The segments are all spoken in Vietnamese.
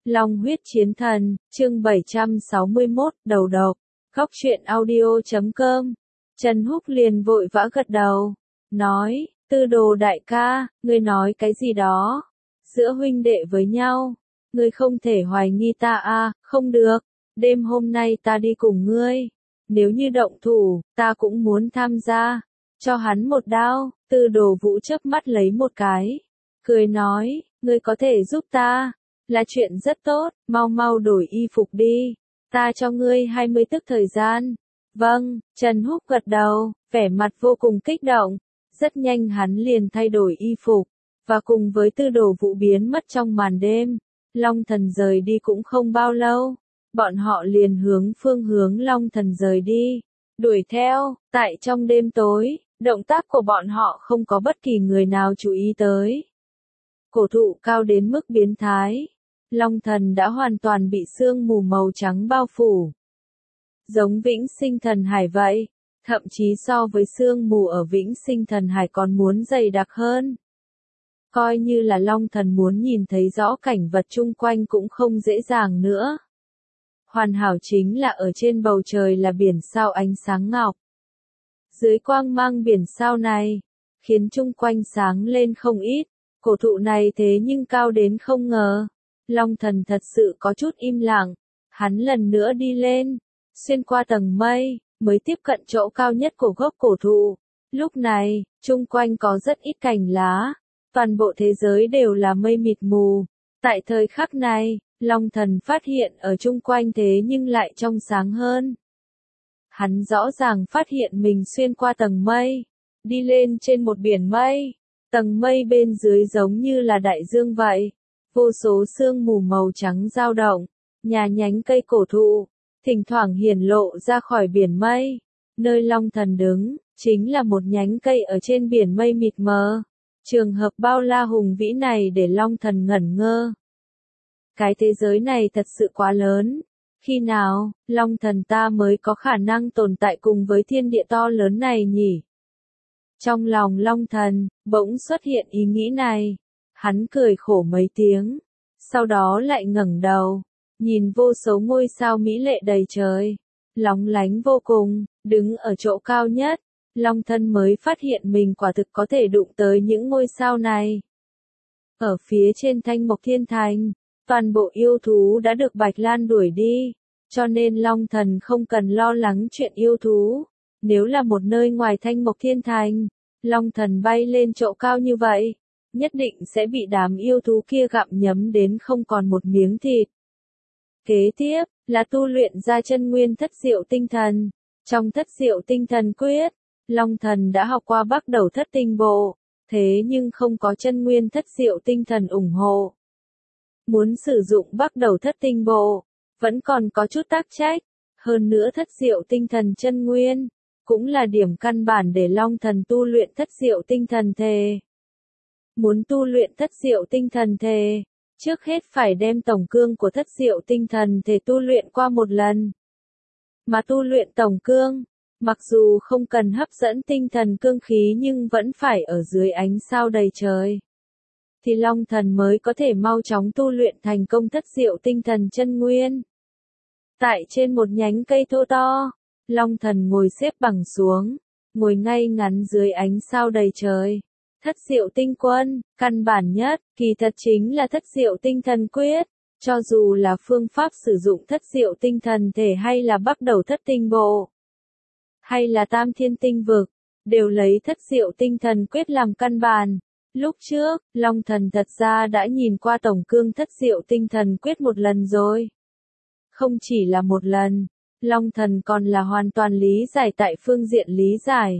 Long huyết chiến thần, chương 761, đầu độc. Góc truyện audio.com. Trần Húc liền vội vã gật đầu, nói, Tư Đồ đại ca, ngươi nói cái gì đó? Giữa huynh đệ với nhau, ngươi không thể hoài nghi ta à, không được, đêm hôm nay ta đi cùng ngươi. Nếu như động thủ, ta cũng muốn tham gia. Cho hắn một đao. Tư Đồ Vũ chớp mắt lấy một cái, cười nói, ngươi có thể giúp ta, là chuyện rất tốt, mau mau đổi y phục đi, ta cho ngươi 20 tức thời gian. Vâng, Trần Húc gật đầu, vẻ mặt vô cùng kích động. Rất nhanh hắn liền thay đổi y phục, và cùng với Tư Đồ Vũ biến mất trong màn đêm. Long Thần rời đi cũng không bao lâu, bọn họ liền hướng phương hướng Long Thần rời đi, đuổi theo. Tại trong đêm tối, động tác của bọn họ không có bất kỳ người nào chú ý tới. Cổ thụ cao đến mức biến thái, Long Thần đã hoàn toàn bị sương mù màu trắng bao phủ. Giống Vĩnh Sinh Thần Hải vậy, thậm chí so với sương mù ở Vĩnh Sinh Thần Hải còn muốn dày đặc hơn. Coi như là Long Thần muốn nhìn thấy rõ cảnh vật chung quanh cũng không dễ dàng nữa. Hoàn hảo chính là ở trên bầu trời là biển sao ánh sáng ngọc. Dưới quang mang biển sao này, khiến chung quanh sáng lên không ít. Cổ thụ này thế nhưng cao đến không ngờ. Long Thần thật sự có chút im lặng. Hắn lần nữa đi lên, xuyên qua tầng mây, mới tiếp cận chỗ cao nhất của gốc cổ thụ. Lúc này, chung quanh có rất ít cành lá. Toàn bộ thế giới đều là mây mịt mù. Tại thời khắc này, Long Thần phát hiện ở chung quanh thế nhưng lại trong sáng hơn. Hắn rõ ràng phát hiện mình xuyên qua tầng mây, đi lên trên một biển mây. Tầng mây bên dưới giống như là đại dương vậy. Vô số sương mù màu trắng dao động, nhà nhánh cây cổ thụ, thỉnh thoảng hiển lộ ra khỏi biển mây. Nơi Long Thần đứng, chính là một nhánh cây ở trên biển mây mịt mờ. Trường hợp bao la hùng vĩ này để Long Thần ngẩn ngơ. Cái thế giới này thật sự quá lớn. Khi nào, Long Thần ta mới có khả năng tồn tại cùng với thiên địa to lớn này nhỉ? Trong lòng Long Thần, bỗng xuất hiện ý nghĩ này. Hắn cười khổ mấy tiếng. Sau đó lại ngẩng đầu, nhìn vô số ngôi sao mỹ lệ đầy trời, lóng lánh vô cùng, đứng ở chỗ cao nhất. Long Thần mới phát hiện mình quả thực có thể đụng tới những ngôi sao này. Ở phía trên Thanh Mộc Thiên Thành, toàn bộ yêu thú đã được Bạch Lan đuổi đi, cho nên Long Thần không cần lo lắng chuyện yêu thú. Nếu là một nơi ngoài Thanh Mộc Thiên Thành, Long Thần bay lên chỗ cao như vậy, nhất định sẽ bị đám yêu thú kia gặm nhấm đến không còn một miếng thịt. Kế tiếp, là tu luyện ra chân nguyên thất diệu tinh thần. Trong thất diệu tinh thần quyết, Long Thần đã học qua bắt đầu thất tinh bộ, thế nhưng không có chân nguyên thất diệu tinh thần ủng hộ. Muốn sử dụng bắt đầu thất tinh bộ, vẫn còn có chút tác trách. Hơn nữa thất diệu tinh thần chân nguyên, cũng là điểm căn bản để Long Thần tu luyện thất diệu tinh thần thể. Muốn tu luyện thất diệu tinh thần thể, trước hết phải đem tổng cương của thất diệu tinh thần thể tu luyện qua một lần. Mà tu luyện tổng cương, mặc dù không cần hấp dẫn tinh thần cương khí nhưng vẫn phải ở dưới ánh sao đầy trời, thì Long Thần mới có thể mau chóng tu luyện thành công thất diệu tinh thần chân nguyên. Tại trên một nhánh cây thô to, Long Thần ngồi xếp bằng xuống, ngồi ngay ngắn dưới ánh sao đầy trời. Thất diệu tinh quân, căn bản nhất, kỳ thật chính là thất diệu tinh thần quyết. Cho dù là phương pháp sử dụng thất diệu tinh thần thể hay là bắt đầu thất tinh bộ, hay là tam thiên tinh vực, đều lấy thất diệu tinh thần quyết làm căn bản. Lúc trước, Long Thần thật ra đã nhìn qua tổng cương thất diệu tinh thần quyết một lần rồi. Không chỉ là một lần, Long Thần còn là hoàn toàn lý giải tại phương diện lý giải.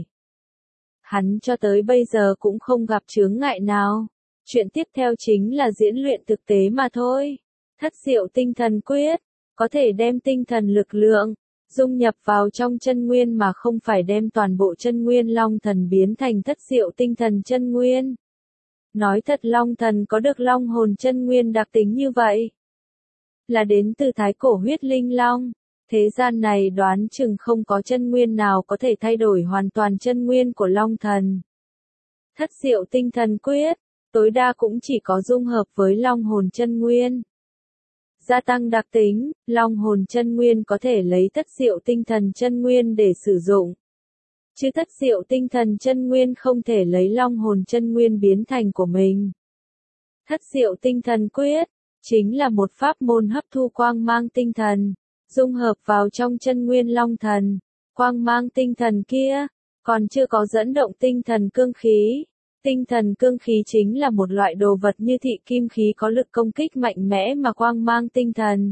Hắn cho tới bây giờ cũng không gặp chướng ngại nào. Chuyện tiếp theo chính là diễn luyện thực tế mà thôi. Thất diệu tinh thần quyết, có thể đem tinh thần lực lượng, dung nhập vào trong chân nguyên mà không phải đem toàn bộ chân nguyên Long Thần biến thành thất diệu tinh thần chân nguyên. Nói thật Long Thần có được long hồn chân nguyên đặc tính như vậy, là đến từ thái cổ huyết linh long. Thế gian này đoán chừng không có chân nguyên nào có thể thay đổi hoàn toàn chân nguyên của Long Thần. Thất diệu tinh thần quyết, tối đa cũng chỉ có dung hợp với long hồn chân nguyên. Gia tăng đặc tính, long hồn chân nguyên có thể lấy thất diệu tinh thần chân nguyên để sử dụng. Chứ thất diệu tinh thần chân nguyên không thể lấy long hồn chân nguyên biến thành của mình. Thất diệu tinh thần quyết, chính là một pháp môn hấp thu quang mang tinh thần, dung hợp vào trong chân nguyên long thần. Quang mang tinh thần kia, còn chưa có dẫn động tinh thần cương khí. Tinh thần cương khí chính là một loại đồ vật như thị kim khí có lực công kích mạnh mẽ mà quang mang tinh thần.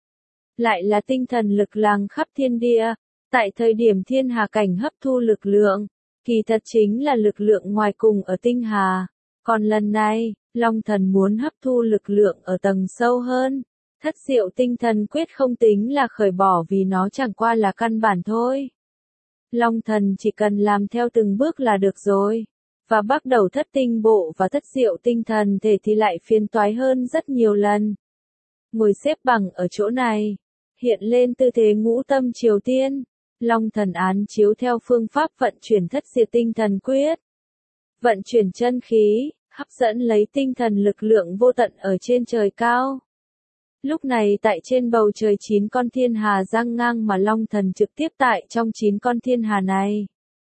Lại là tinh thần lực làng khắp thiên địa, tại thời điểm thiên hà cảnh hấp thu lực lượng, kỳ thật chính là lực lượng ngoài cùng ở tinh hà. Còn lần này, long thần muốn hấp thu lực lượng ở tầng sâu hơn. Thất diệu tinh thần quyết không tính là khởi bỏ vì nó chẳng qua là căn bản thôi. Long thần chỉ cần làm theo từng bước là được rồi. Và bắt đầu thất tinh bộ và thất diệu tinh thần thể thì lại phiền toái hơn rất nhiều lần. Ngồi xếp bằng ở chỗ này, hiện lên tư thế ngũ tâm triều tiên, long thần án chiếu theo phương pháp vận chuyển thất diệu tinh thần quyết. Vận chuyển chân khí, hấp dẫn lấy tinh thần lực lượng vô tận ở trên trời cao. Lúc này tại trên bầu trời 9 con thiên hà giang ngang mà long thần trực tiếp tại trong 9 con thiên hà này.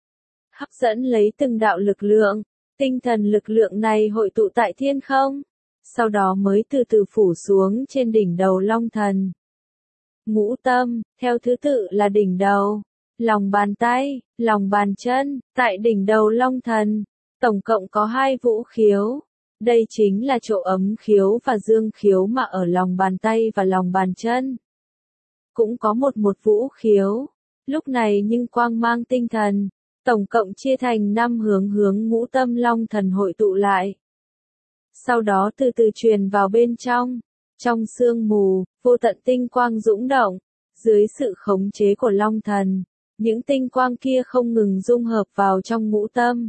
Hấp dẫn lấy từng đạo lực lượng, tinh thần lực lượng này hội tụ tại thiên không, sau đó mới từ từ phủ xuống trên đỉnh đầu long thần. Ngũ tâm, theo thứ tự là đỉnh đầu, lòng bàn tay, lòng bàn chân, tại đỉnh đầu long thần, tổng cộng có 2 vũ khiếu. Đây chính là chỗ ấm khiếu và dương khiếu mà ở lòng bàn tay và lòng bàn chân. Cũng có một vũ khiếu, lúc này nhưng quang mang tinh thần. Tổng cộng chia thành 5 hướng ngũ tâm long thần hội tụ lại. Sau đó từ từ truyền vào bên trong sương mù, vô tận tinh quang dũng động, dưới sự khống chế của long thần, những tinh quang kia không ngừng dung hợp vào trong ngũ tâm.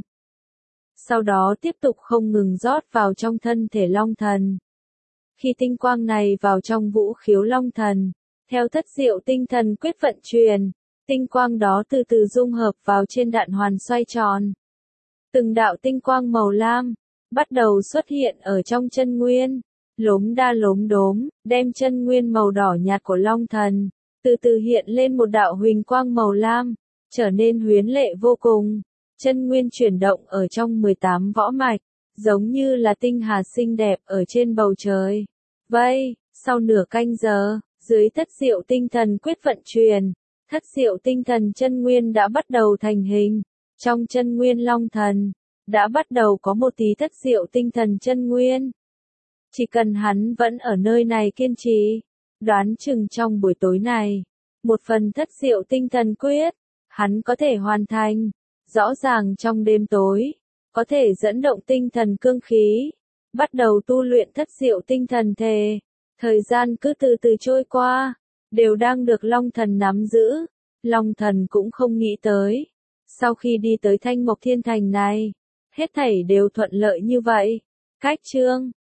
Sau đó tiếp tục không ngừng rót vào trong thân thể long thần. Khi tinh quang này vào trong vũ khiếu long thần, theo thất diệu tinh thần quyết vận truyền, tinh quang đó từ từ dung hợp vào trên đạn hoàn xoay tròn. Từng đạo tinh quang màu lam, bắt đầu xuất hiện ở trong chân nguyên, lốm đa lốm đốm, đem chân nguyên màu đỏ nhạt của long thần, từ từ hiện lên một đạo huỳnh quang màu lam, trở nên huyến lệ vô cùng. Chân nguyên chuyển động ở trong 18 võ mạch, giống như là tinh hà xinh đẹp ở trên bầu trời. Vậy, sau nửa canh giờ, dưới thất diệu tinh thần quyết vận truyền, thất diệu tinh thần chân nguyên đã bắt đầu thành hình. Trong chân nguyên long thần, đã bắt đầu có một tí thất diệu tinh thần chân nguyên. Chỉ cần hắn vẫn ở nơi này kiên trì, đoán chừng trong buổi tối này, một phần thất diệu tinh thần quyết, hắn có thể hoàn thành. Rõ ràng trong đêm tối, có thể dẫn động tinh thần cương khí, bắt đầu tu luyện thất diệu tinh thần thể. Thời gian cứ từ từ trôi qua, đều đang được long thần nắm giữ. Long thần cũng không nghĩ tới. Sau khi đi tới Thanh Mộc Thiên Thành này, hết thảy đều thuận lợi như vậy. Cách chương